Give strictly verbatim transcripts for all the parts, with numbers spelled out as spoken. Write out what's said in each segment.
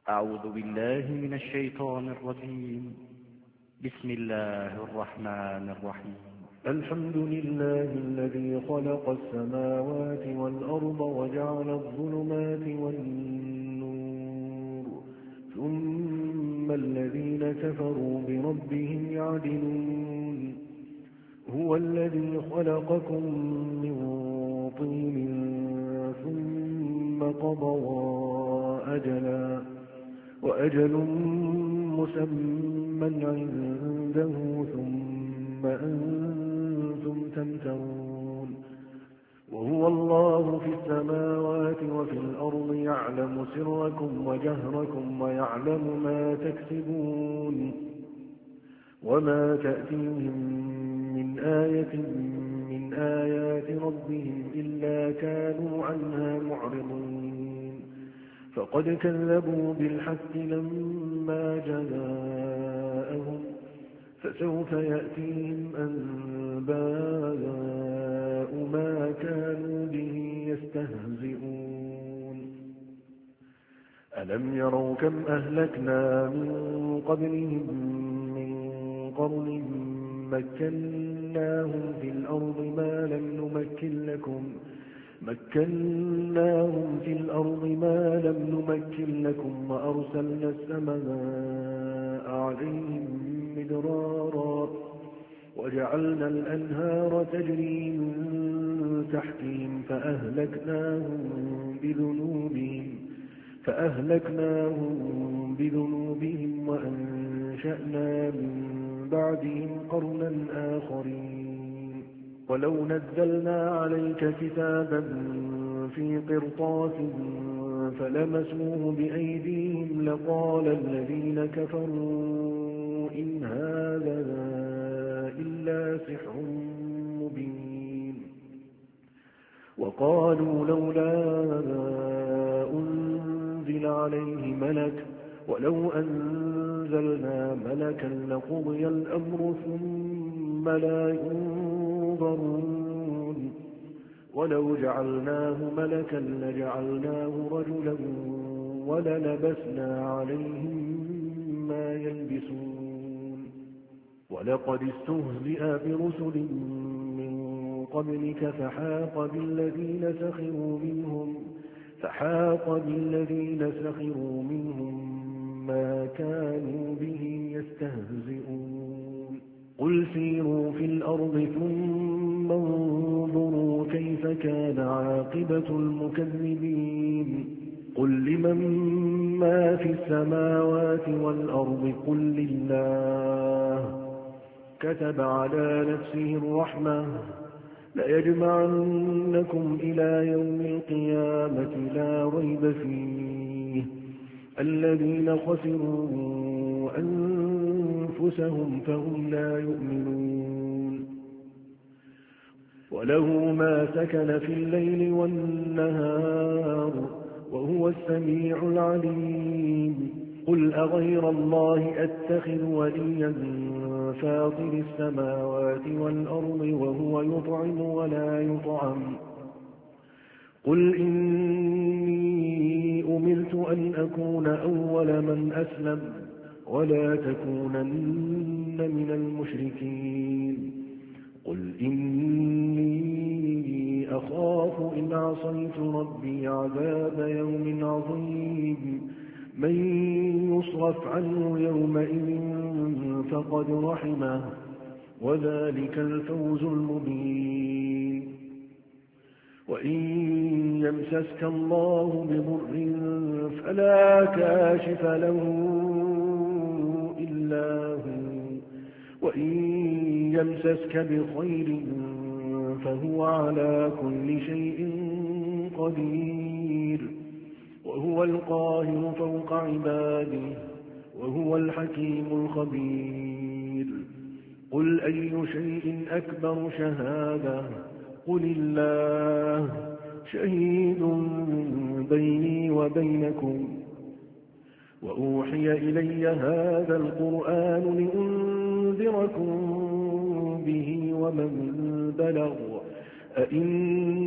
أعوذ بالله من الشيطان الرجيم. بسم الله الرحمن الرحيم. الحمد لله الذي خلق السماوات والأرض وجعل الظلمات والنور ثم الذين كفروا بربهم يعدلون. هو الذي خلقكم من طين ثم قضى أجلا وأجل مسمى عنده ثم أنتم تمترون. وهو الله في السماوات وفي الأرض يعلم سركم وجهركم ويعلم ما تكسبون. وما تأتيهم من آية من آيات ربهم إلا كانوا عنها معرضين. فقد كذبوا بالحق لما جاءهم فسوف يأتيهم أنباء ما كانوا به يستهزئون. ألم يروا كم أهلكنا من قبلهم من قرن مكناهم في الأرض ما لم نمكن لكم مكناهم في الأرض ما لم نمكن لكم وأرسلنا السماء عليهم مدرارا وجعلنا الأنهار تجري من تحتهم فأهلكناهم بذنوبهم فأهلكناهم بذنوبهم وأنشأنا من بعدهم قرنا آخرين. ولو نزلنا عليك كتابا في قرطاس فلمسوه بأيديهم لقال الذين كفروا إن هذا إلا سحر مبين. وقالوا لولا أنزل عليه ملك ولو أنزلنا ملكا لقضي الأمر ثم لا ينظرون. ولو جعلناه ملكا لجعلناه رجلا وللبسنا عليهم ما يلبسون. ولقد استهزئ برسل من قبلك فحاق بالذين سخروا منهم فحاق بالذين سخروا منهم ما كانوا به يستهزئون. قل سيروا في الأرض ثم انظروا كيف كان عاقبة المكذبين. قل لمن ما في السماوات والأرض قل لله كتب على نفسه الرحمة ليجمعنكم إلى يوم القيامة لا ريب فيه الذين خسروا أنفسهم فهم لا يؤمنون. وله ما سكن في الليل والنهار وهو السميع العليم. قل أغير الله أتخذ وليا فاطر السماوات والأرض وهو يطعم ولا يطعم. قل إني أمرت أن أكون أول من أسلم ولا تكونن من المشركين. قل إني أخاف إن عصيت ربي عذاب يوم عظيم. من يصرف عنه يومئذ فقد رحمه وذلك الفوز المبين. وإن يمسسك الله بضر فلا كاشف له إلا هو وإن يمسسك بخير فهو على كل شيء قدير. وهو القاهر فوق عباده وهو الحكيم الخبير. قل أي شيء أكبر شهادة قل الله شهيد بيني وبينكم. وأوحي إلي هذا القرآن لأنذركم به ومن بلغ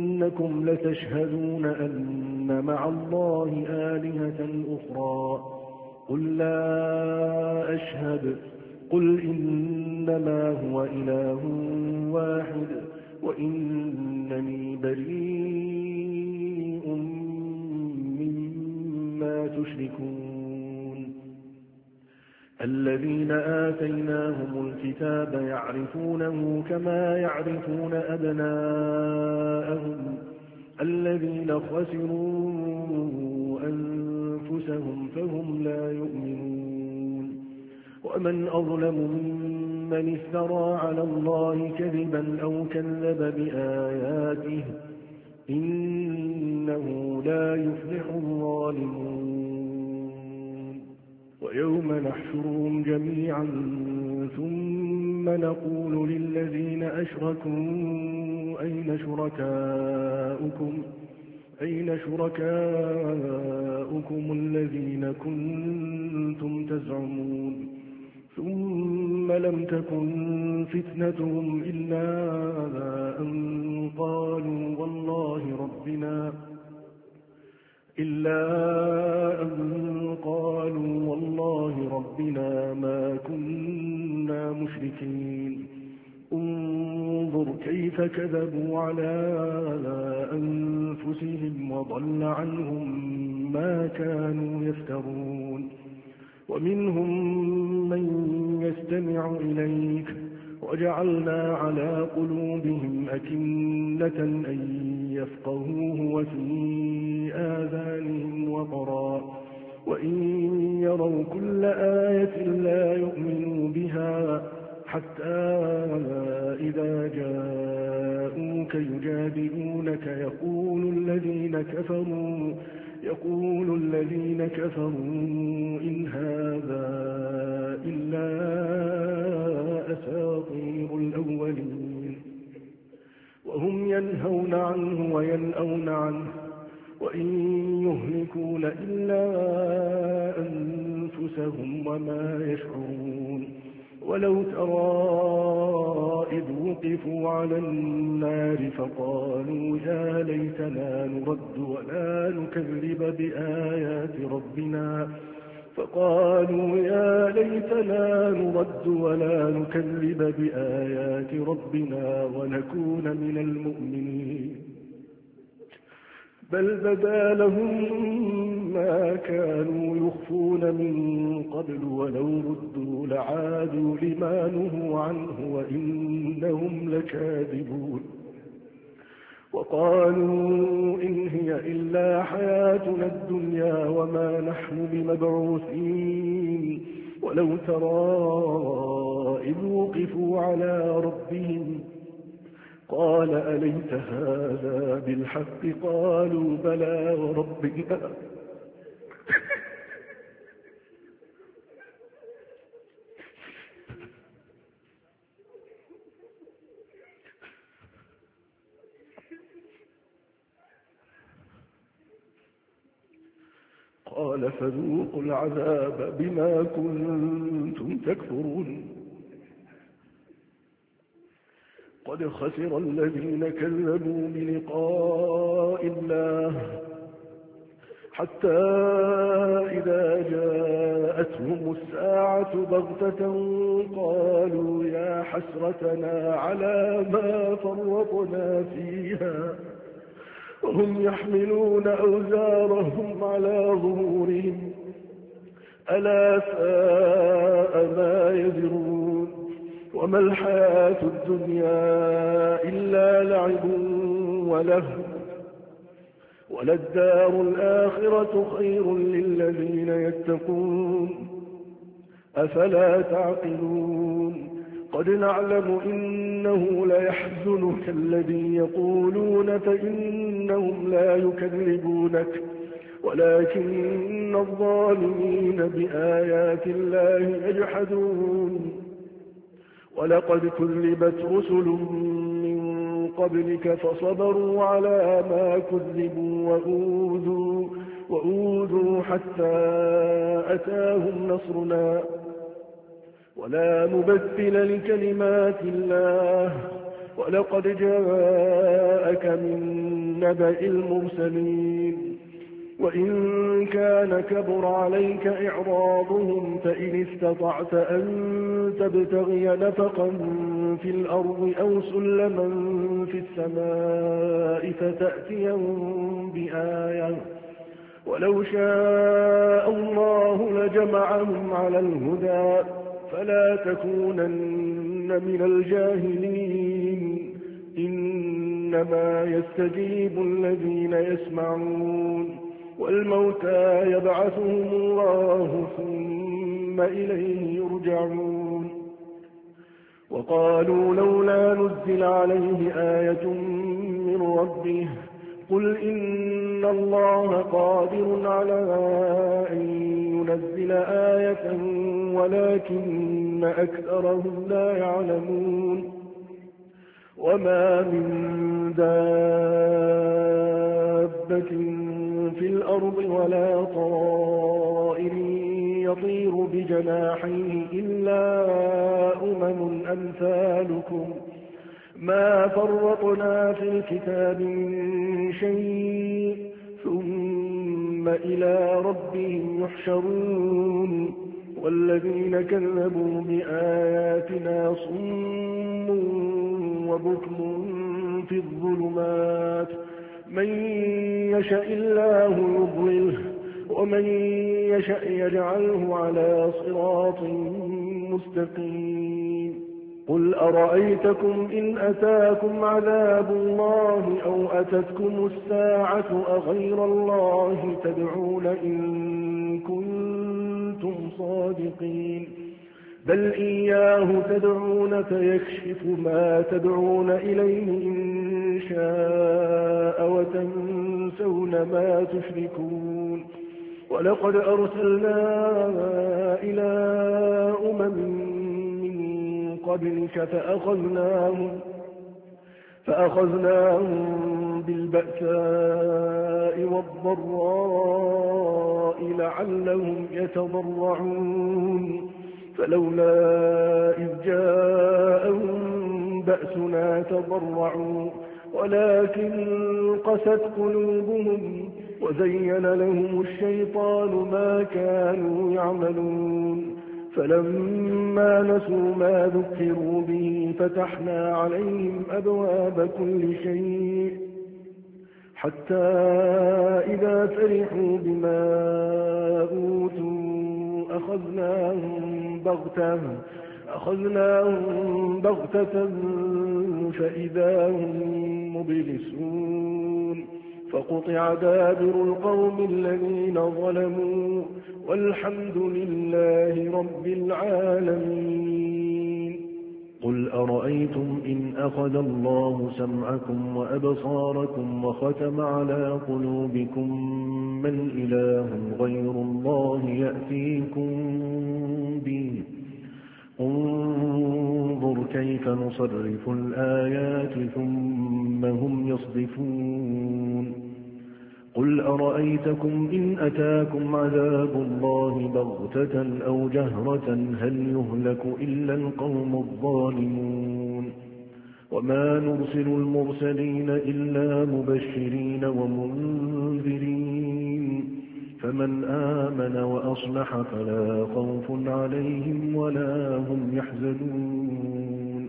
أئنكم لتشهدون أن مع الله آلهة أخرى قل لا أشهد قل إنما هو إله واحد وإنني بريء مما تشركون الذين آتيناهم الكتاب يعرفونه كما يعرفون أبناءهم الذين خسروا أنفسهم فهم لا يؤمنون ومن أظلم ممن افترى على الله كذبا أو كذب بآياته إنه لا يفلح الظالمون ويوم نحشرهم جميعا ثم نقول للذين أشركوا أين شركاؤكم أين شركاؤكم الذين كنتم تزعمون ثم لم تكن فتنتهم إلا أن قالوا والله ربنا إلا أن قالوا والله ربنا ما كنا مشركين انظر كيف كذبوا على أنفسهم وضل عنهم ما كانوا يفترون ومنهم من يستمع إليك وجعلنا على قلوبهم أكنة أن يفقهوه وفي آذانهم وقرا وإن يروا كل آية لا يؤمنوا بها حتى إذا جاءوك يجادلونك يقول الذين كفروا يقول الذين كفروا إن هذا إلا أساطير الأولين وهم ينهون عنه وينأون عنه وإن يهلكون إلا أنفسهم وما يشعرون ولو ترى إذ وقفوا على النار فقالوا يا ليتنا نرد ولا نكذب بآيات ربنا فقالوا يا ليتنا نرد ولا نكذب بآيات ربنا ونكون من المؤمنين بل بدا لهم ما كانوا يخفون من قبل ولو ردوا لعادوا لما نهوا عنه وإنهم لكاذبون وقالوا إن هي إلا حياتنا الدنيا وما نحن بمبعوثين ولو ترى إذ وقفوا على ربهم قال أليس هذا بالحق قالوا بلى وربنا قال فذوقوا العذاب بما كنتم تكفرون قد خسر الذين كذبوا بلقاء الله حتى إذا جاءتهم الساعة بغتة قالوا يا حسرتنا على ما فرطنا فيها وهم يحملون أوزارهم على ظهورهم ألا ساء ما يزرون وما الحياة الدنيا إلا لعب ولهو وللدار الآخرة خير للذين يتقون أفلا تعقلون قد نعلم إنه ليحزنك الذي يقولون فإنهم لا يكذبونك ولكن الظالمين بآيات الله يجحدون ولقد كذبت رسل من قبلك فصبروا على ما كذبوا وأوذوا, وأوذوا حتى أتاهم نصرنا ولا مبدل لكلمات الله ولقد جاءك من نبأ المرسلين وإن كان كبر عليك إعراضهم فإن استطعت أن تبتغي نفقا في الأرض أو سلما في السماء فتأتيهم بآية ولو شاء الله لجمعهم على الهدى فلا تكونن من الجاهلين إنما يستجيب الذين يسمعون والموتى يبعثهم الله ثم إليه يرجعون وقالوا لولا نزل عليه آية من ربه قل إن الله قادر على أن ينزل آية ولكن أكثرهم لا يعلمون وما من دابة في الأرض ولا طائر يطير بجناحيه إلا أمم أمثالكم ما فرطنا في الكتاب من شيء ثم إلى ربهم يحشرون والذين كذبوا بآياتنا صم وبكم في الظلمات من يشاء الله يضلله ومن يشاء يجعله على صراط مستقيم قل أرأيتكم إن أتاكم عذاب الله أو أتتكم الساعة أغير الله تدعون إن كنتم صادقين بل إياه تدعون فيكشف ما تدعون إليه إن شاء وتنسون ما تشركون ولقد أرسلنا إلى أمم من قبلك فأخذناهم, فأخذناهم بالبأساء والضراء لعلهم يتضرعون فلولا إذ جاءهم بأسنا تضرعوا ولكن قست قلوبهم وزين لهم الشيطان ما كانوا يعملون فلما نسوا ما ذكروا به فتحنا عليهم أبواب كل شيء حتى إذا فرحوا بما أوتوا أخذناهم بغتة أخذناهم بغتة فإذا هم مبلسون فقطع دابر القوم الذين ظلموا والحمد لله رب العالمين قل أرأيتم إن أخذ الله سمعكم وأبصاركم وختم على قلوبكم من إله غير الله يأتيكم به انظر كيف نصرف الآيات ثم هم يصدفون قل أرأيتكم إن أتاكم عذاب الله بغتة أو جهرة هل يهلك إلا القوم الظالمون وما نرسل المرسلين إلا مبشرين ومنذرين فمن آمن وأصلح فلا خوف عليهم ولا هم يحزنون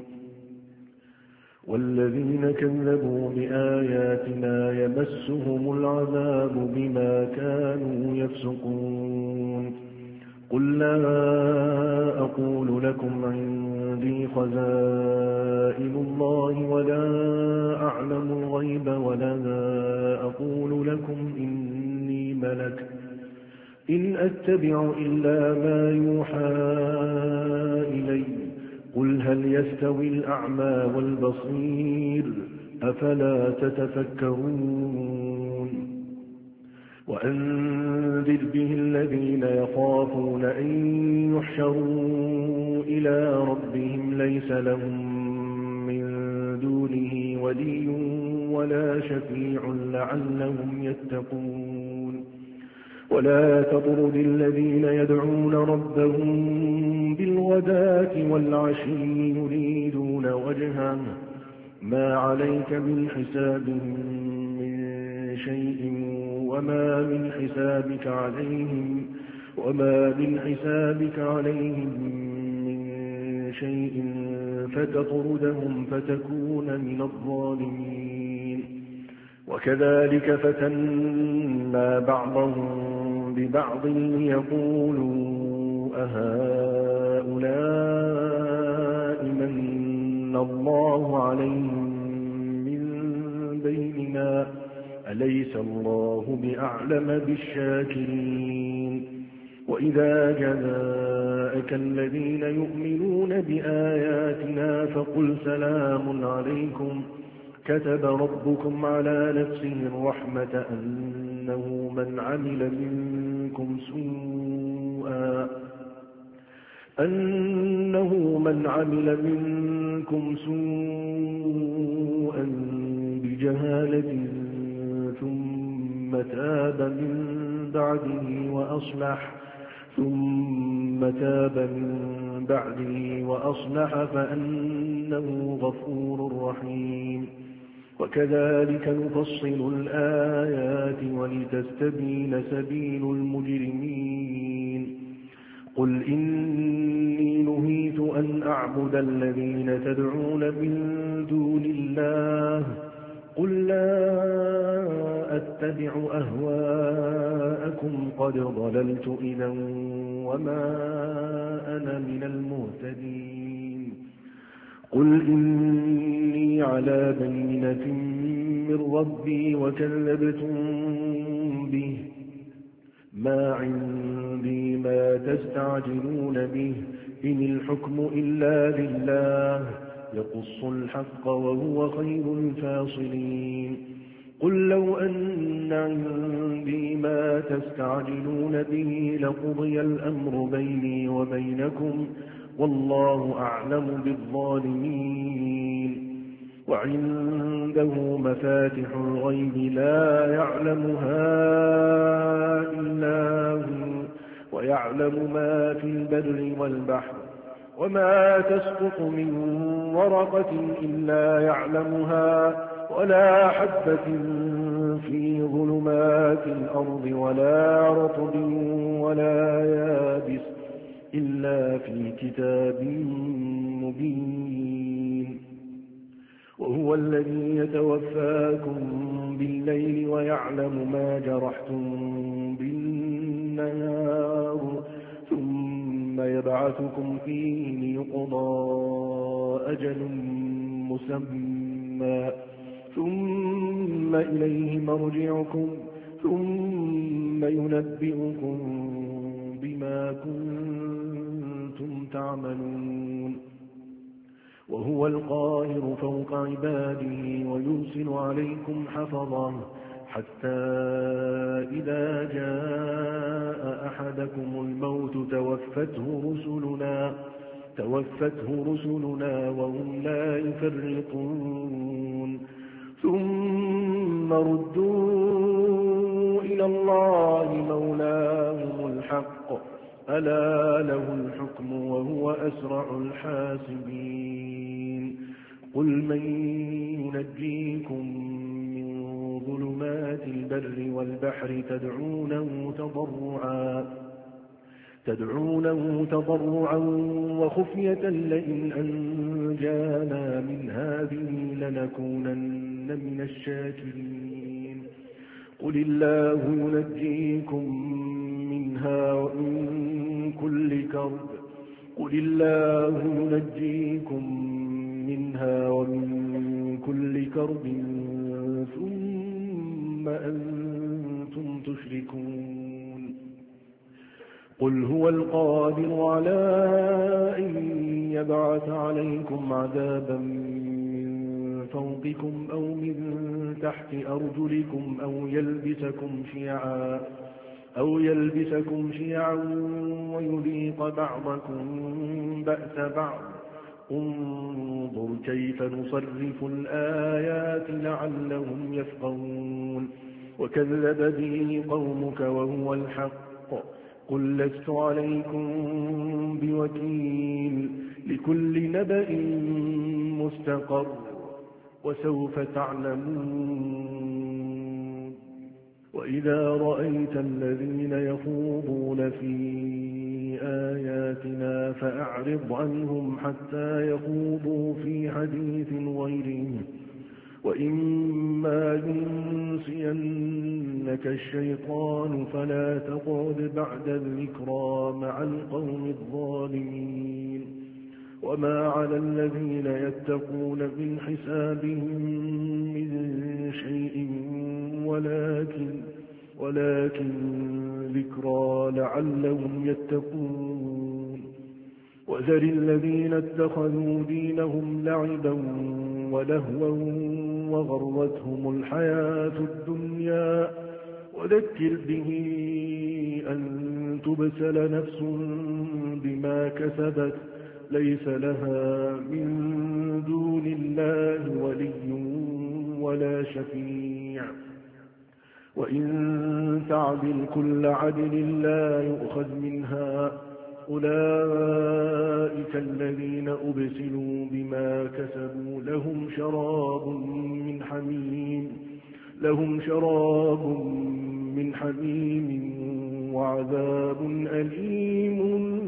والذين كذبوا بآياتنا يمسهم العذاب بما كانوا يفسقون قل لا أقول لكم عندي خزائن الله ولا أعلم الغيب ولا أقول لكم إني ملك إن أتبع إلا ما يوحى إلي قل هل يستوي الأعمى والبصير أفلا تتفكرون وأنذر به الذين يخافون أن يحشروا إلى ربهم ليس لهم من دونه ولي ولا شفيع لعلهم يتقون ولا تطرد الذين يدعون ربهم بالغداة والعشي يريدون وجهه ما عليك من حسابهم من شيء وما من حسابك عليهم وما من حسابك عليهم من شيء فتطردهم فتكون من الظالمين. وكذلك فتنا بعضهم ببعض ليقولوا أهؤلاء من الله عليهم من بيننا أليس الله بأعلم بالشاكرين. وإذا جاءك الذين يؤمنون بآياتنا فقل سلام عليكم كتب ربكم على نفسه الرحمة أنه من عمل منكم سوءا أنه من عمل منكم سوءا بجهالة ثم تاب من بعده وأصلح ثم تاب من بعده وأصلح فأنه غفور رحيم. وكذلك نفصل الآيات ولتستبين سبيل المجرمين. قل إني نهيت أن أعبد الذين تدعون من دون الله قل لا أتبع أهواءكم قد ضللت إذا وما أنا من المهتدين. قل إني على بينة من ربي وكذبتم به ما عندي ما تستعجلون به إن الحكم إلا لله يقص الحق وهو خير الفاصلين. قل لو أن عندي ما تستعجلون به لقضي الأمر بيني وبينكم والله أعلم بالظالمين. وعنده مفاتح الغيب لا يعلمها إلا هو ويعلم ما في البر والبحر وما تسقط من ورقة إلا يعلمها ولا حبة في ظلمات الأرض ولا رطب ولا يابس إلا في كتاب مبين. وهو الذي يتوفاكم بالليل ويعلم ما جرحتم بالنهار ثم يبعثكم فيه ليقضى أجل مسمى ثم إليه مرجعكم ثم ينبئكم بما كنتم تعملون. وهو القاهر فوق عباده ويرسل عليكم حفظه حتى إذا جاء أحدكم الموت توفته رسلنا توفته رسلنا وهم لا يفرطون ثم ردوا إلى الله مولاهم الحق ألا له الحكم وهو أسرع الحاسبين. قل من ينجيكم من ظلمات البر والبحر تدعونه تضرعا تدعونه تضرعا وخفية لئن أنجانا من هذه لنكونن من الشاكرين. قل الله ينجيكم منها ومن كل كرب قل الله ينجيكم منها ومن كل كرب ثم أنتم تشركون. قل هو القادر على أن يبعث عليكم عذابا من فوقكم أو من تحت أرجلكم أو يلبسكم شيعا أو يلبسكم شيعا ويذيق بعضكم بأس بعض انظر كيف نصرف الآيات لعلهم يفقهون. وكذب به قومك وهو الحق قل لست عليكم بوكيل لكل نبأ مستقر وسوف تعلمون. وإذا رأيت الذين يخوضون في آياتنا فأعرض عنهم حتى يخوضوا في حديث غيره وإما ينسينك الشيطان فلا تقعد بعد الذكرى مع القوم الظالمين وما على الذين يتقون من حسابهم من شيء ولكن, ولكن ذكرى لعلهم يتقون وذر الذين اتخذوا دينهم لعبا ولهوا وغرتهم الحياة الدنيا وذكر به أن تبسل نفس بما كسبت ليس لها من دون الله ولي ولا شفيع وإن تعدل كل عدل لا يؤخذ منها أولئك الذين أبسلوا بما كسبوا لهم شراب من حميم لهم شراب من حميم وعذاب أليم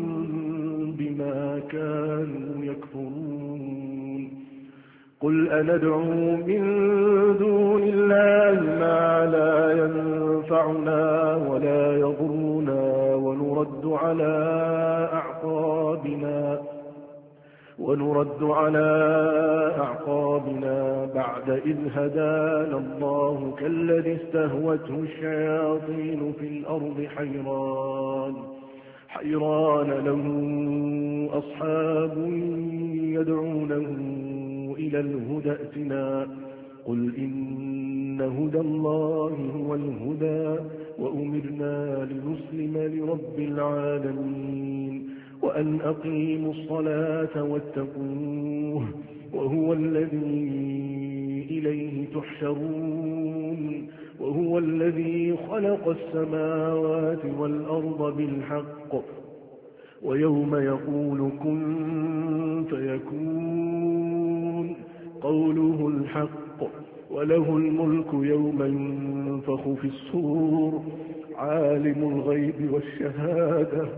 بما كانوا يكفرون قل أندعو من دون الله ما لا ينفعنا ولا يضرنا ونرد على أعقابنا ونرد على أعقابنا بعد إذ هدانا الله كالذي استهوته الشياطين في الأرض حيران حيران له أصحاب يدعونه إلى الهدى ائتنا قل إن هدى الله هو الهدى وأمرنا لنسلم لرب العالمين وأن أقيموا الصلاة واتقوه وهو الذي إليه تحشرون وهو الذي خلق السماوات والأرض بالحق ويوم يقول كن فيكون قوله الحق وله الملك يوم ينفخ في الصور عالم الغيب والشهادة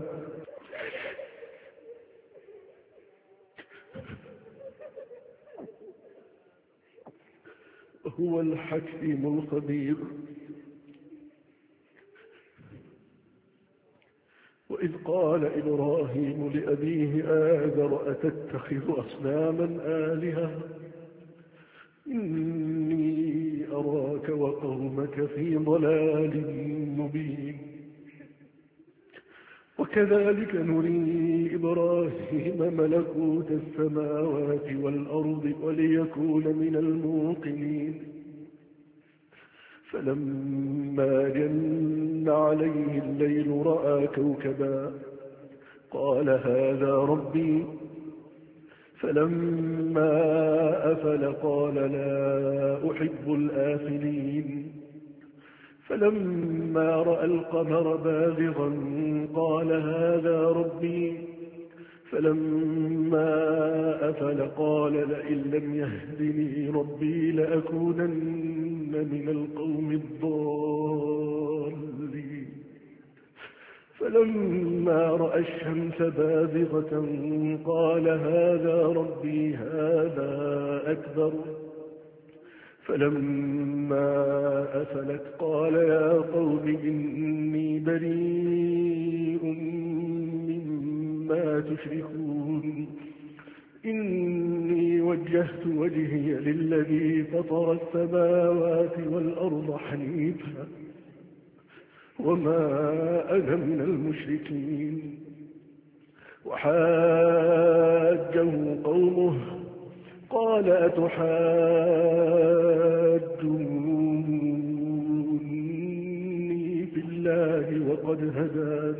هو الحكيم الخبير وإذ قال إبراهيم لأبيه آذر أتتخذ أصناما آلهة إني أراك وقومك في ضلال مبين وكذلك نري إبراهيم ملكوت السماوات والأرض وليكون من الموقنين فلما جن عليه الليل رأى كوكبا قال هذا ربي فلما أفل قال لا أحب الآفلين فلما رأى القمر بازغا قال هذا ربي فلما أفل قال لئن لم يهدني ربي لأكونن من القوم الضالين فلما رأى الشمس بازغة قال هذا ربي هذا أكبر فلما أفلت قال يا قوم إني بريء مما تشركون إني وجهت وجهي للذي فطر السماوات والأرض حنيفا وما أنا من المشركين وحاجه قومه قال أتحاجوني في الله وقد هدان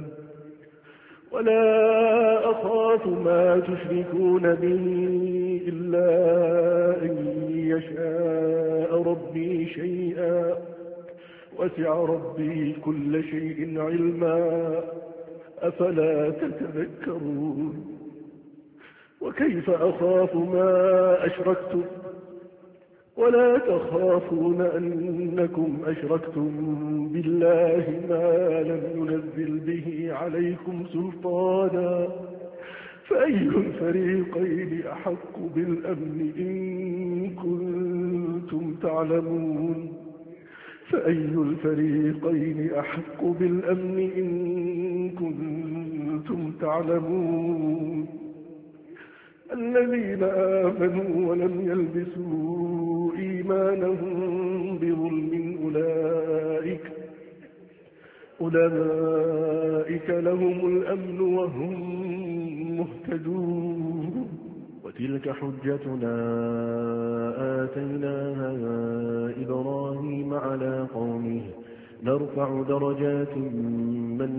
ولا أخاف ما تشركون به إلا أن يشاء ربي شيئا وسع ربي كل شيء علما أفلا تتذكرون وكيف أخاف ما أشركتم ولا تخافون أنكم أشركتم بالله ما لم ينزل به عليكم سلطانا فأي الفريقين أحق بالأمن إن كنتم تعلمون فأي الفريقين أحق بالأمن إن كنتم تعلمون الذين آمنوا ولم يلبسوا إيمانهم بظلم أولئك أولئك لهم الأمن وهم مهتدون وتلك حجتنا آتيناها إبراهيم على قومه نرفع درجات من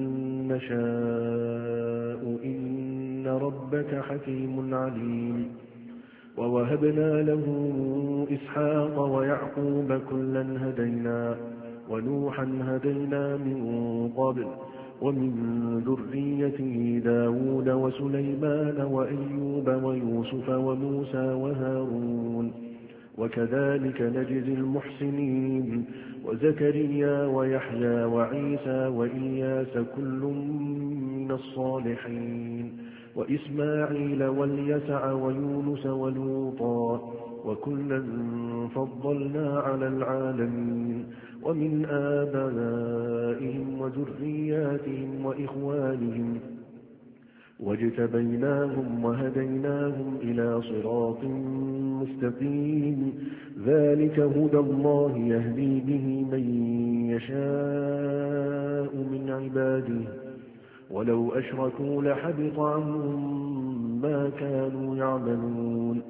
نشاء إن ربك حكيم عليم ووهبنا له إسحاق ويعقوب كلا هدينا ونوحا هدينا من قبل ومن ذريته داود وسليمان وأيوب ويوسف وموسى وهارون وكذلك نجزي المحسنين وزكريا ويحيى وعيسى وإياس كل من الصالحين وإسماعيل واليسع ويونس ولوطا وكلا فضلنا على العالمين ومن آبائهم وذرياتهم وإخوانهم واجتبيناهم وهديناهم إلى صراط مستقيم ذلك هدى الله يهدي به من يشاء من عباده ولو أشركوا لحبط عنهم ما كانوا يعملون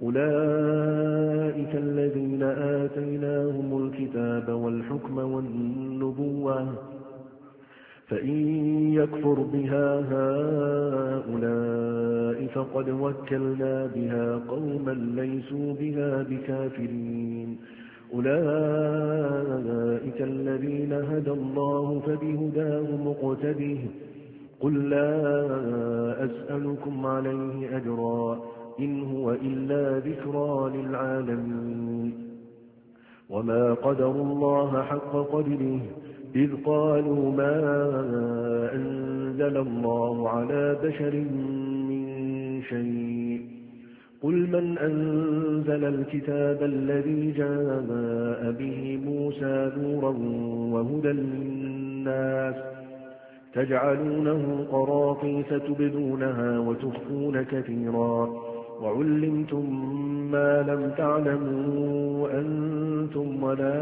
أولئك الذين آتيناهم الكتاب والحكم والنبوة فإن يكفر بها هؤلاء فقد وكلنا بها قوما ليسوا بها بكافرين أولئك الذين هدى الله فبهداه مقتده قل لا أسألكم عليه أجرا إن هو إلا ذكرى للعالمين وما قدروا الله حق قدره إذ قالوا ما أنزل الله على بشر من شيء قل من أنزل الكتاب الذي جاء به موسى نورا وهدى للناس تجعلونه قراطيس تبدونها وتخفون كثيرا وعلمتم ما لم تعلموا أنتم ولا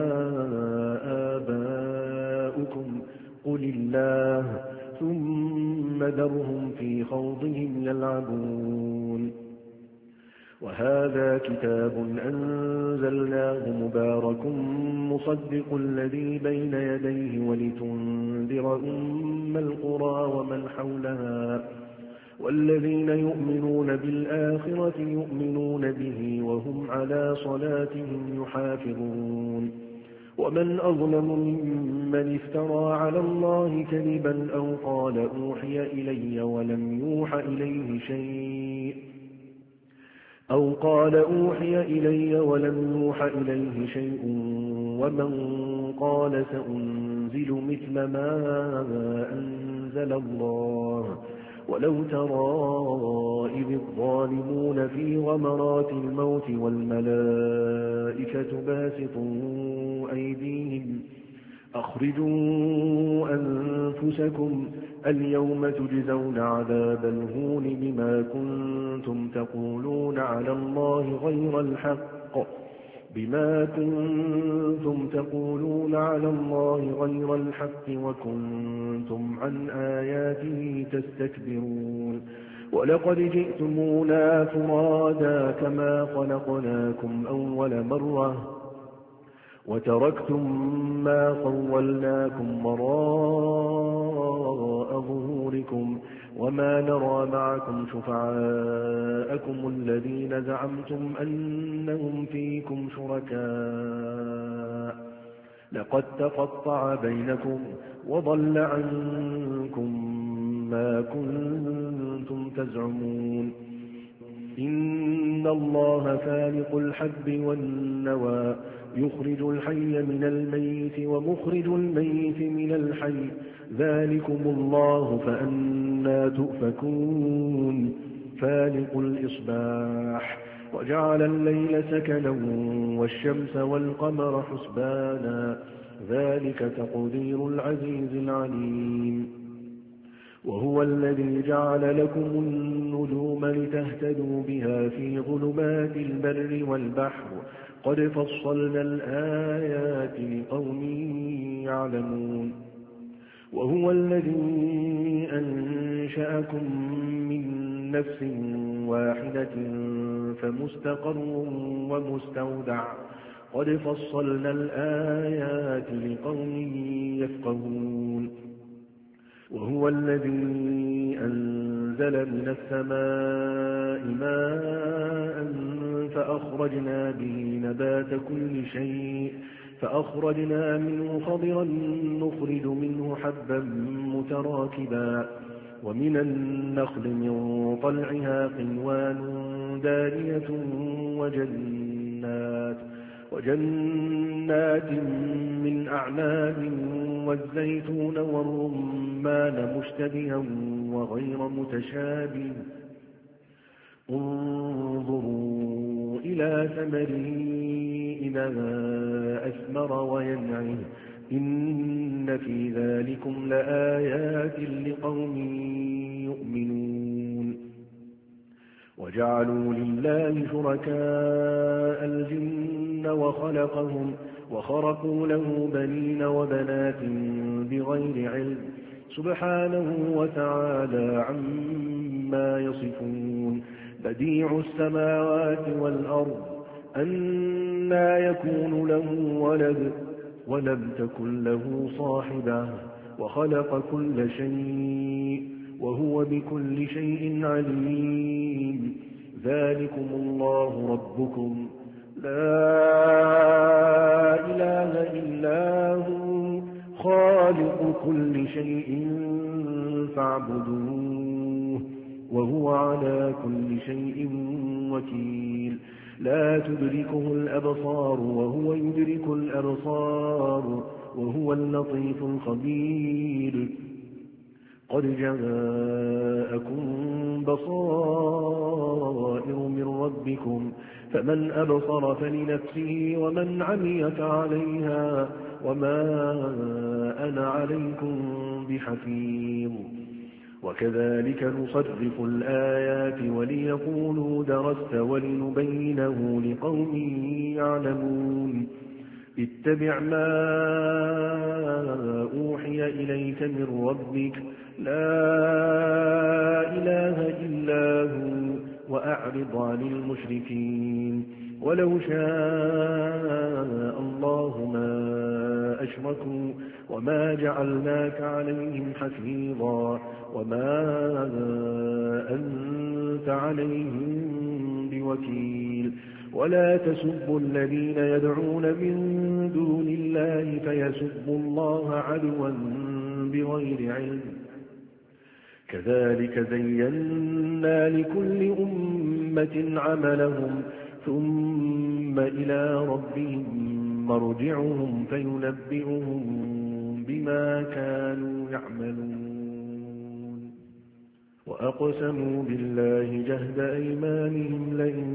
آباؤكم قل الله ثم ذرهم في خوضهم يلعبون وهذا كتاب أنزلناه مبارك مصدق الذي بين يديه ولتنذر أم القرى ومن حولها والذين يؤمنون بالآخرة يؤمنون به وهم على صلاتهم يحافظون ومن أظلم ممن افترى على الله كذبا أو قال أوحي إلي ولم يوحى إليه شيء أو قال أوحي إلي ولم يوحى إليه شيء ومن قال سأنزل مثل ما أنزل الله ولو ترى إذ الظالمون في غمرات الموت والملائكة باسطوا أيديهم أخرجوا أنفسكم اليوم تجزون عذاب الهون بما كنتم تقولون على الله غير الحق بما كنتم تقولون على الله غير الحق وكنتم عن آياته تستكبرون ولقد جئتمونا فرادا كما خلقناكم أول مرة وتركتم ما خولناكم وراء ظهوركم وما نرى معكم شفعاءكم الذين زعمتم أنهم فيكم شركاء لقد تقطع بينكم وضل عنكم ما كنتم تزعمون إن الله فالق الحب والنوى يخرج الحي من الميت ومخرج الميت من الحي ذلكم الله فأنى تؤفكون فالق الإصباح وجعل الليل سكنا والشمس والقمر حسبانا ذلك تقدير العزيز العليم وهو الذي جعل لكم النجوم لتهتدوا بها في ظلمات البر والبحر قد فصلنا الآيات لقوم يعلمون وهو الذي أنشأكم من نفس واحدة فمستقر ومستودع قد فصلنا الآيات لقوم يفقهون وهو الذي أنزل من السماء ماء فأخرجنا به نبات كل شيء فأخرجنا منه خضرا نخرج منه حبا متراكبا ومن النخل من طلعها قنوان دانية وجنات وجنات من أعناب والزيتون والرمان مشتبها وغير متشابه انظروا إلى ثمره إذا أثمر وينعه إن في ذلكم لآيات لقوم يؤمنون وجعلوا لله شركاء الجن وخلقهم وخرقوا له بنين وبنات بغير علم سبحانه وتعالى عما يصفون بديع السماوات والأرض أنى يكون له ولد ولم تكن له صاحبة وخلق كل شيء وهو بكل شيء عليم ذلكم الله ربكم لا إله إلا هو خالق كل شيء فاعبدوه وهو على كل شيء وكيل لا تدركه الأبصار وهو يدرك الأبصار وهو اللطيف الخبير قد جاءكم بصائر من ربكم فمن أبصر فلنفسه ومن عمي فعليها وما أنا عليكم بحفيظ وكذلك نصرف الآيات وليقولوا درست ولنبينه لقوم يعلمون اتبع ما أوحي إليك من ربك لا إله إلا هو وأعرض عن المشركين ولو شاء الله ما أشركوا وما جعلناك عليهم حفيظا وما أنت عليهم بوكيل ولا تسبوا الذين يدعون من دون الله فيسبوا الله عدوا بغير علم كذلك زينا لكل أمة عملهم ثم إلى ربهم مرجعهم فينبئهم بما كانوا يعملون وأقسموا بالله جهد أيمانهم لئن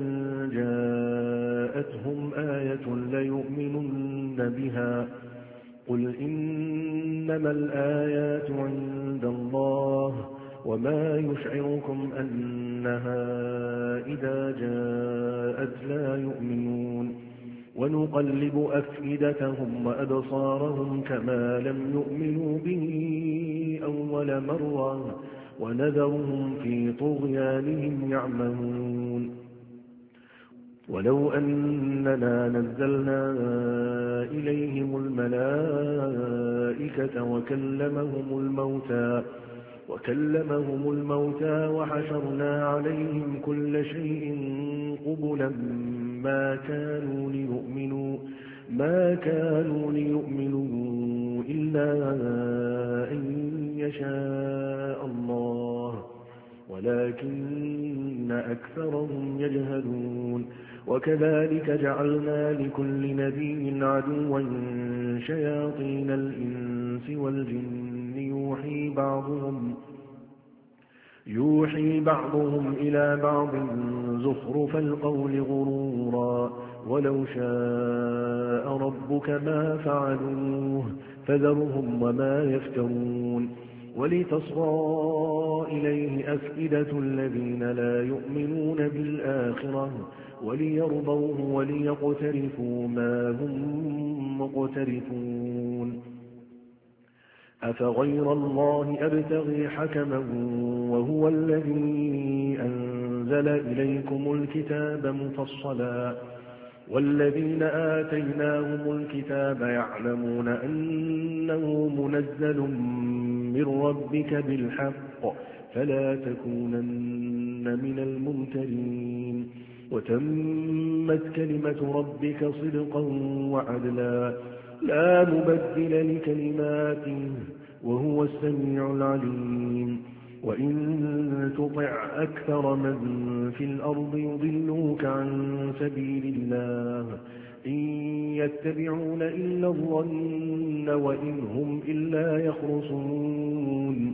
جاءتهم آية ليؤمنن بها قل إنما الآيات عند الله وما يشعركم أنها إذا جاءت لا يؤمنون ونقلب أفئدتهم وأبصارهم كما لم يؤمنوا به أول مرة ونذرهم في طغيانهم يعمهون ولو أننا نزلنا إليهم الملائكة وكلمهم الموتى وكلمهم الموتى وحشرنا عليهم كل شيء قبلا ما كانوا ليؤمنوا ما كانوا ليؤمنوا إلا أن يشاء الله ولكن أكثرهم يجهلون وكذلك جعلنا لكل نبي عدوا شياطين الإنس والجن يوحي بعضهم يوحي بعضهم إلى بعض زخرف القول غرورا ولو شاء ربك ما فعلوه فذرهم وما يفترون ولتصغى إليه أفئدة الذين لا يؤمنون بالآخرة وليرضوه وليقترفوا ما هم مقترفون أفغير الله أبتغي حكما وهو الذي أنزل إليكم الكتاب مفصلا والذين آتيناهم الكتاب يعلمون أنه منزل من ربك بالحق فلا تكونن من الممترين وتمت كلمة ربك صدقا وعدلا لا مبدل لكلماته وهو السميع العليم وإن تطع أكثر من في الأرض يضلوك عن سبيل الله إن يتبعون إلا الظن وإن هم إلا يخرصون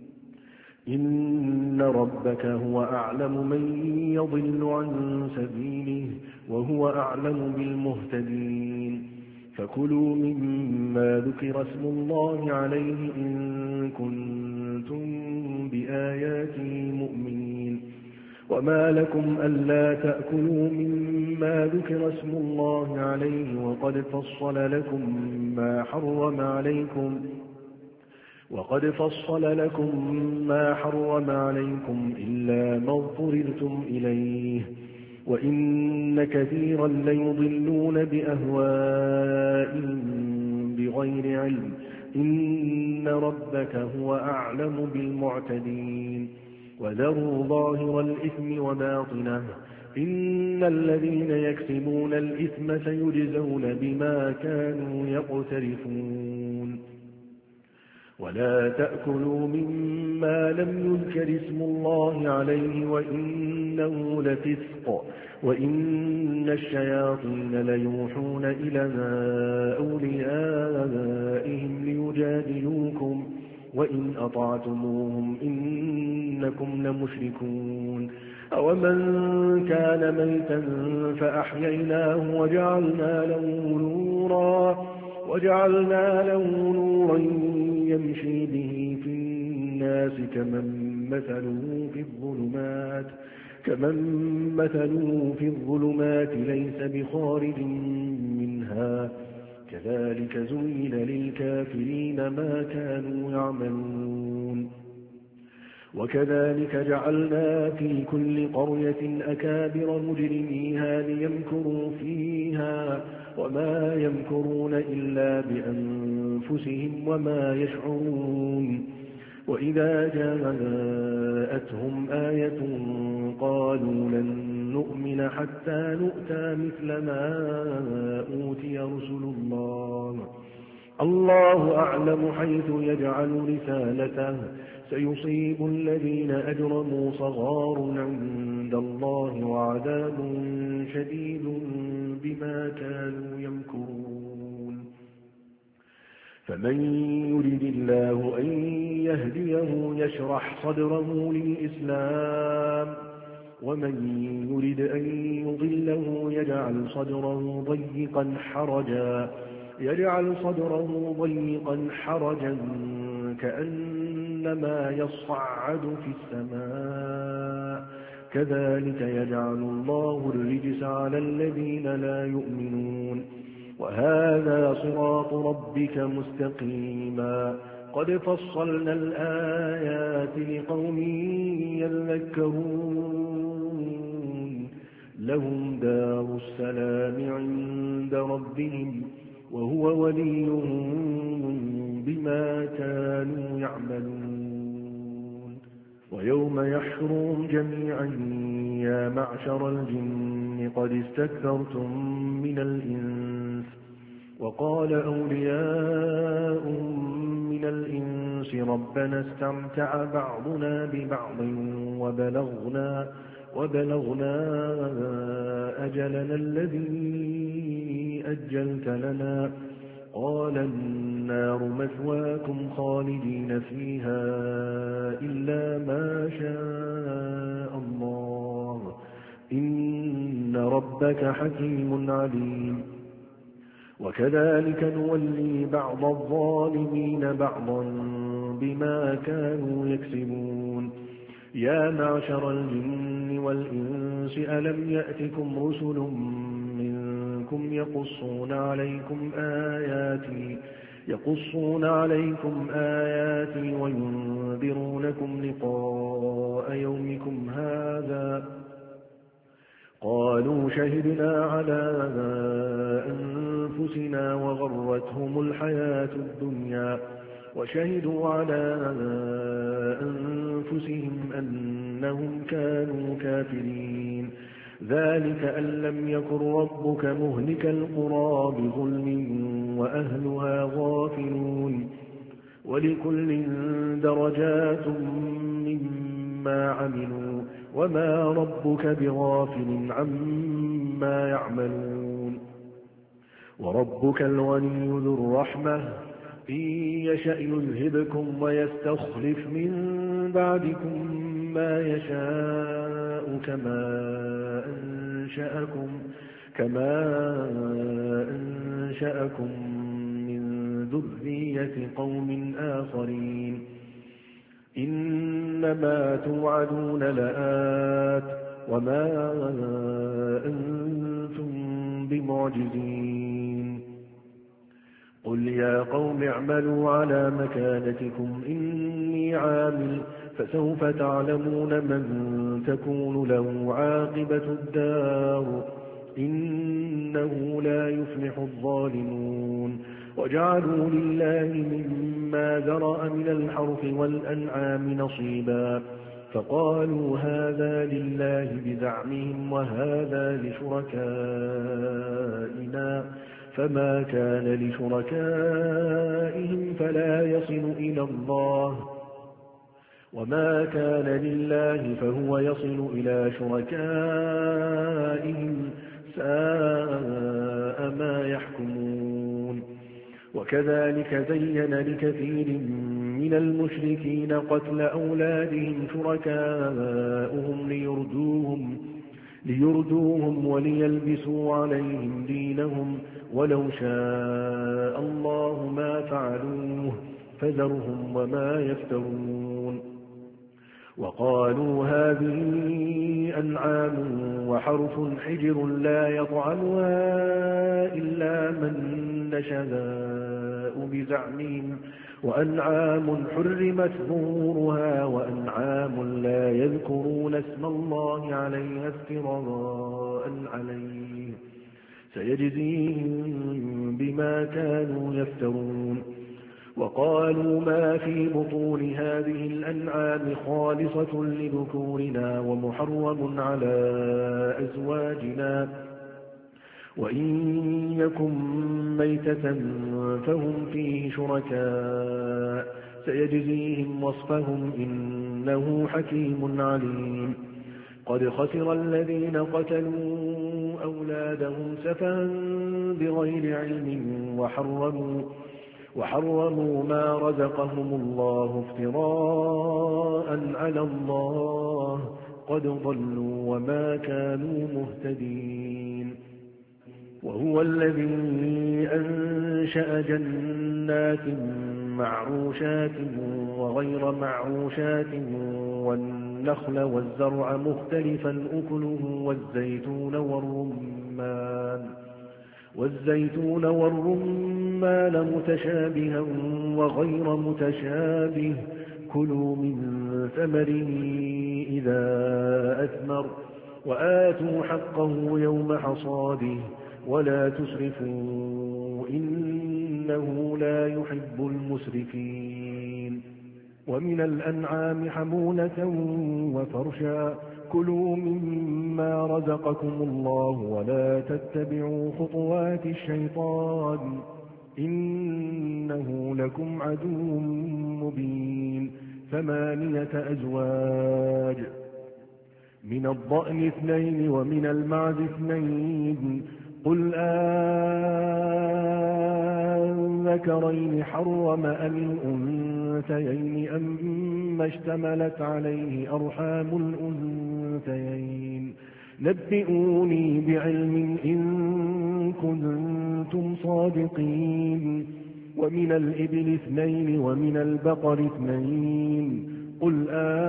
إن ربك هو أعلم من يضل عن سبيله وهو أعلم بالمهتدين فكلوا مما ذكر اسم الله عليه إن كنتم بآياته مؤمنين وما لكم ألا تأكلوا مما ذكر اسم الله عليه وقد فصل لكم ما حرم عليكم وقد فصل لكم ما حرم عليكم إلا ما اضطررتم إليه وإن كثيرا ليضلون بأهوائهم بغير علم إن ربك هو أعلم بالمعتدين وذروا ظاهر الإثم وباطنه إن الذين يكسبون الإثم سيجزون بما كانوا يقترفون ولا تأكلوا مما لم يذكر اسم الله عليه وإنه لفسق وإن الشياطين ليوحون إلى أوليائهم ليجادلوكم وإن أطعتموهم إنكم لمشركون أومن كان ميتا فأحييناه وجعلنا له نورا وجعلنا له نورا يمشي به في الناس كمن مثله في الظلمات كمن مثله في الظلمات ليس بخارج منها كذلك زين للكافرين ما كانوا يعملون وكذلك جعلنا في كل قرية أكابر مجرميها ليمكروا فيها وما يمكرون إلا بأنفسهم وما يشعرون وإذا جاءتهم آية قالوا لن نؤمن حتى نؤتى مثل ما أوتي رسل الله الله أعلم حيث يجعل رسالته سيصيب الذين أجرموا صغار عند الله وعذاب شديد بما كانوا يمكرون فمن يرد الله أن يهديه يشرح صدره للإسلام ومن يرد أن يضله يجعل صدره ضيقا حرجا يجعل صدره ضيقا حرجا كأنما يصعد في السماء كذلك يجعل الله الرجس على الذين لا يؤمنون وهذا صراط ربك مستقيما قد فصلنا الآيات لقوم يذكرون لهم دار السلام عند ربهم وهو وليهم بما كانوا يعملون ويوم يحشرهم جميعا يا معشر الجن قد استكثرتم من الإنس وقال أولياؤهم من الإنس ربنا استمتع بعضنا ببعض وبلغنا, وبلغنا أجلنا الذي أجلت لنا قال النار مثواكم خالدين فيها إلا ما شاء الله إن ربك حكيم عليم وكذلك نولي بعض الظالمين بعضا بما كانوا يكسبون يا معشر الجن والإنس ألم يأتكم رسل منكم يقصون عليكم آياتي يقصون عليكم آياتي وينذرونكم لقاء يومكم هذا قالوا شهدنا على أنفسنا وغرتهم الحياة الدنيا وشهدوا على أنفسهم أنهم كانوا كافرين ذلك أن لم يكن ربك مهلك القرى بظلم وأهلها غافلون ولكل درجات مما عملوا وما ربك بغافل عما يعملون وربك الغني ذو الرحمة إن يشأ يذهبكم ويستخلف من بعدكم ما يشاء كما أنشأكم, كما أنشأكم من ذرية قوم آخرين إنما توعدون لآت وما أنتم بمعجزين قل يا قوم اعملوا على مكانتكم إني عامل فسوف تعلمون من تكون له عاقبة الدار إنه لا يفلح الظالمون وجعلوا لله مما ذرأ من الحرث والأنعام نصيبا فقالوا هذا لله بزعمهم وهذا لشركائنا فما كان لشركائهم فلا يصل إلى الله وما كان لله فهو يصل إلى شركائهم ساء ما يحكمون وكذلك زين لكثير من المشركين قتل أولادهم شركاؤهم ليردوهم, ليردوهم وليلبسوا عليهم دينهم ولو شاء الله ما فعلوه فذرهم وما يفترون وقالوا هذه أنعام وحرث حجر لا يطعمها إلا من نشاء بزعمهم وأنعام حرمت ظهورها وأنعام لا يذكرون اسم الله عليها افتراء عليه سيجزيهم بما كانوا يفترون وقالوا ما في بطون هذه الأنعام خالصة لذكورنا ومحرم على أزواجنا وإن يكن ميتة فهم فيه شركاء سيجزيهم وصفهم إنه حكيم عليم قد خسر الذين قتلوا أولادهم سفها بغير علم وحرموا وحرموا ما رزقهم الله افتراء على الله قد ضلوا وما كانوا مهتدين وهو الذي أنشأ جنات معروشات وغير معروشات والنخل والزرع مختلفا أكله والزيتون والرمان والزيتون والرمان متشابها وغير متشابه كلوا من ثمره إذا أثمر وآتوا حقه يوم حصاده ولا تسرفوا إنه لا يحب المسرفين ومن الأنعام حمولة وفرشا كلوا مما رزقكم الله ولا تتبعوا خطوات الشيطان إنه لكم عدو مبين ثمانية أزواج من الضأن اثنين ومن المعز اثنين قل أذكرين حرم أم الأنثيين أم اشتملت عليه أرحام الأنثيين نبئوني بعلم إن كنتم صادقين ومن الإبل اثنين ومن البقر اثنين قل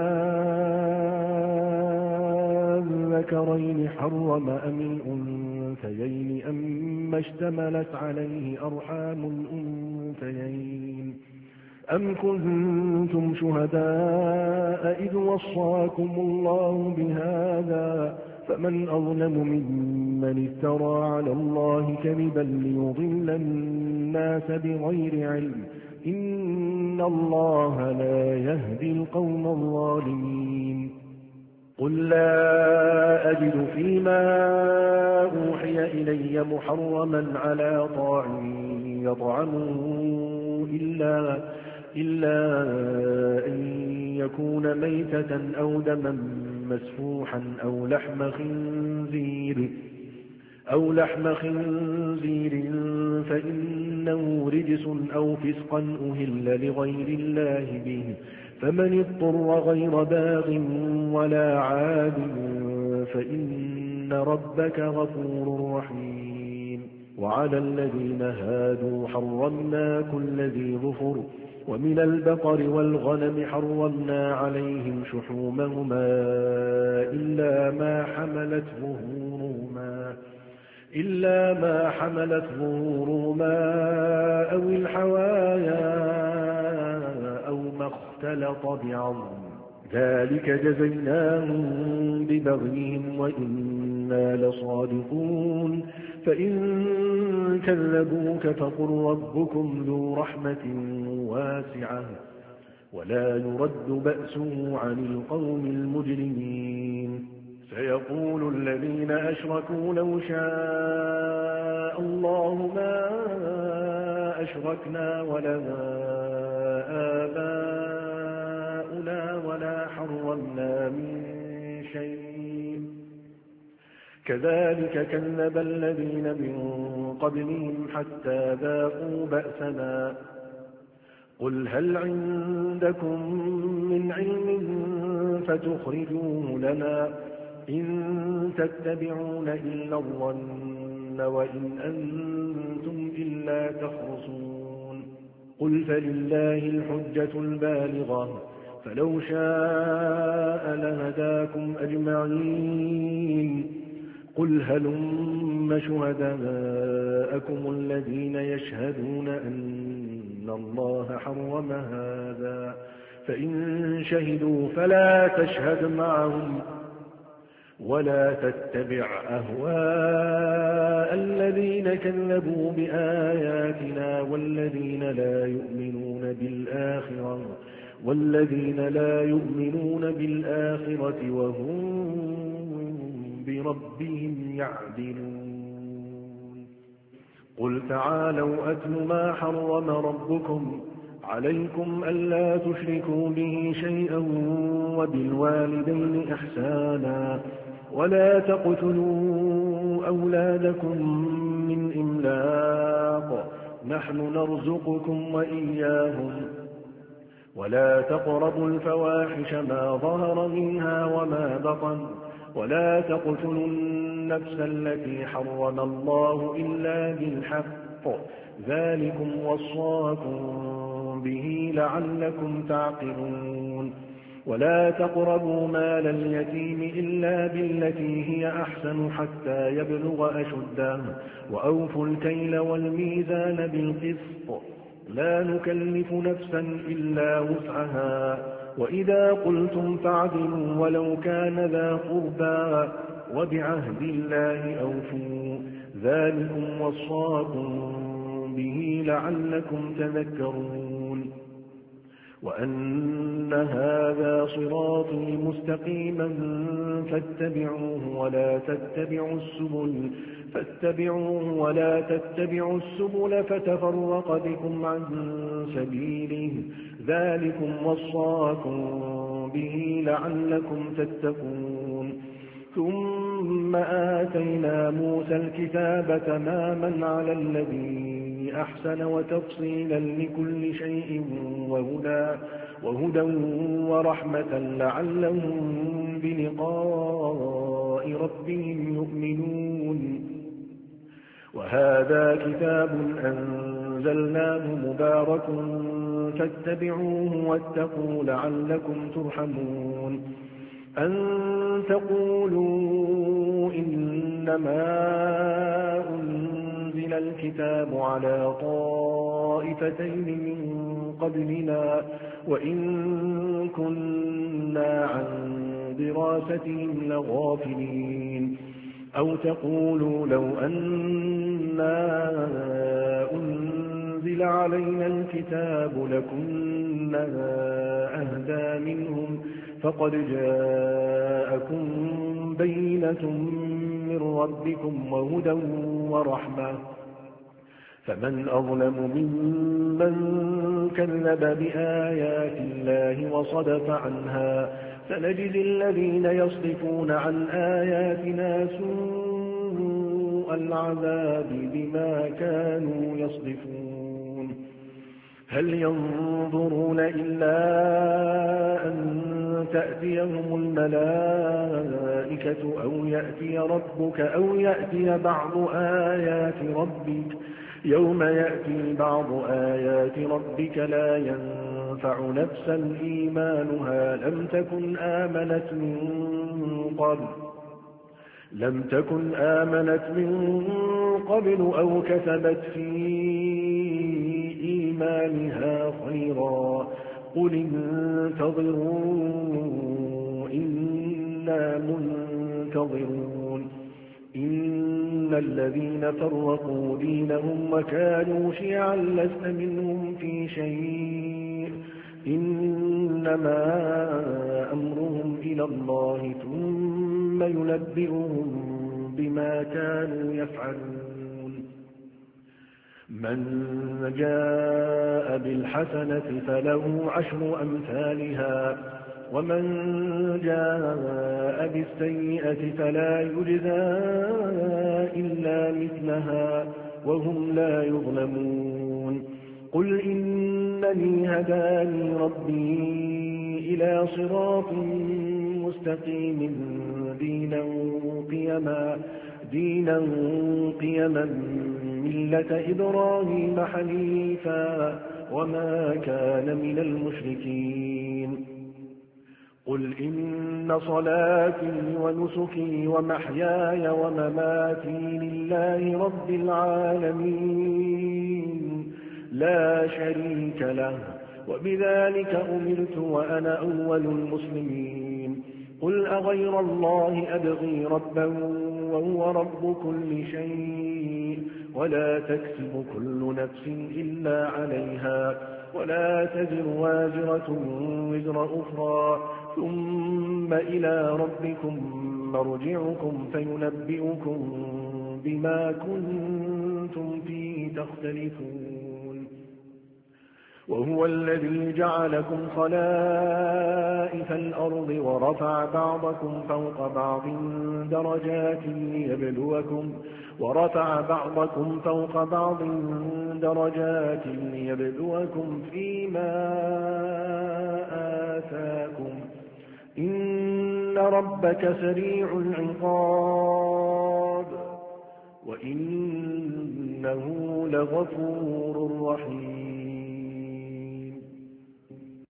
أذكرين حرم أم الأنثيين أم اشتملت عليه أرحام الأنثيين أم كنتم شهداء إذ وصاكم الله بهذا فمن أظلم ممن افترى على الله كذبا ليضل الناس بغير علم إن الله لا يهدي القوم الظالمين قل لا أجد فيما أوحي إلي محرما على طاعم يطعمه إلا, إلا أن يكون ميتة أو دما مسفوحا أو لحم خنزير أو لحم خنزير فإنه رجس أو فسقا أهل لغير الله به فمن اضطر غير باغ ولا عاد فإن ربك غفور رحيم وعلى الذين هادوا حرمنا كل ذي ظفر ومن البقر والغنم حرمنا عليهم شحومهما إلا ما حملت ظهورهما إلا ما حملت ظهورهما أو الحوايا أو ما اختلط بعظم ذلك جزيناهم ببغيهم وإنا لصادقون فإن كذبوك فقل ربكم ذو رحمة واسعة ولا يرد بأسه عن القوم المجرمين سيقول الذين أشركوا لو شاء الله ما أشركنا ولا آباؤنا ولا حرمنا من شيء كذلك كذب الذين من قبلهم حتى ذاقوا بأسنا قل هل عندكم من علم فتخرجوه لنا إن تتبعون إلا الظن وإن أنتم إلا تخرصون قل فلله الحجة البالغة فلو شاء لهداكم أجمعين قل هلم شهداءكم الذين يشهدون أن الله حرم هذا فإن شهدوا فلا تشهد معهم ولا تتبع أهواء الذين كذبوا بآياتنا والذين لا يؤمنون بالآخرة والذين لا يؤمنون بالآخرة وهم بربهم يعدلون قل تعالوا أتل ما حرم ربكم عليكم ألا تشركوا به شيئا وبالوالدين إحسانا ولا تقتلوا أولادكم من إملاق نحن نرزقكم وإياهم ولا تقربوا الفواحش ما ظهر منها وما بطن ولا تقتلوا النفس التي حرم الله إلا بالحق ذلكم وصاكم به لعلكم تعقلون ولا تقربوا مال اليتيم إلا بالتي هي أحسن حتى يبلغ أشده وأوفوا الكيل والميزان بالقسط لا نكلف نفسا إلا وسعها وإذا قلتم فاعدلوا ولو كان ذا قربى وبعهد الله أوفوا ذلكم وصاكم به لعلكم تذكرون وأن هذا صراطي مستقيما فاتبعوه ولا تتبعوا السبل فاتبعوه ولا تتبعوا السبل فتفرق بكم عن سبيله ذلكم وصاكم به لعلكم تتقون ثم آتينا موسى الكتاب تماما على الذي أحسن وتفصيلا لكل شيء وهدى, وهدى ورحمة لعلهم بلقاء ربهم يؤمنون وهذا كتاب أنزلناه مبارك فاتبعوه واتقوا لعلكم ترحمون أن تقولوا إنما أنزل الكتاب على طائفتين من قبلنا وإن كنا عن دراستهم لغافلين أو تقولوا لو أنا أنزل علينا الكتاب لكنا أهدى منهم فقد جاءكم بينة من ربكم وهدى ورحمة فمن أظلم ممن كذب بآيات الله وصدف عنها سنجزي الذين يصدفون عن آياتنا سوء العذاب بما كانوا يصدفون هل ينظرون إلا أن تأتيهم الملائكة أو يأتي ربك أو يأتي بعض آيات ربك يوم يأتي بعض آيات ربك لا ينفع نفسا إيمانها لم تكن آمنت من قبل لم تكن آمنت من قبل أو كسبت في إيمانها خيرا قل انتظروا إنا منتظرون إن الذين فرقوا دينهم وكانوا شيعا لست منهم في شيء إنما أمرهم إلى الله ثم ينبئهم بما كانوا يفعلون من جاء بالحسنة فله عشر أمثالها ومن جاء بالسيئة فلا يجزى إلا مثلها وهم لا يظلمون قل إنني هداني ربي إلى صراط مستقيم دينا قيما دينا قيما ملة إبراهيم حنيفا وما كان من المشركين قل إن صلاتي ونسكي ومحياي ومماتي لله رب العالمين لا شريك له وبذلك أمرت وأنا أول المسلمين قل أغير الله أبغي ربا وهو رب كل شيء ولا تكسب كل نفس إلا عليها ولا تزر وازرة وزر أخرى ثم إلى ربكم مرجعكم فينبئكم بما كنتم فيه تختلفون وهو الذي جعلكم خلائف الأرض ورفع بعضكم فوق بعض درجات ليبلوكم ورفع بعضكم فوق بعض درجات ليبلوكم فيما آتاكم إن ربك سريع العقاب وإنه لغفور رحيم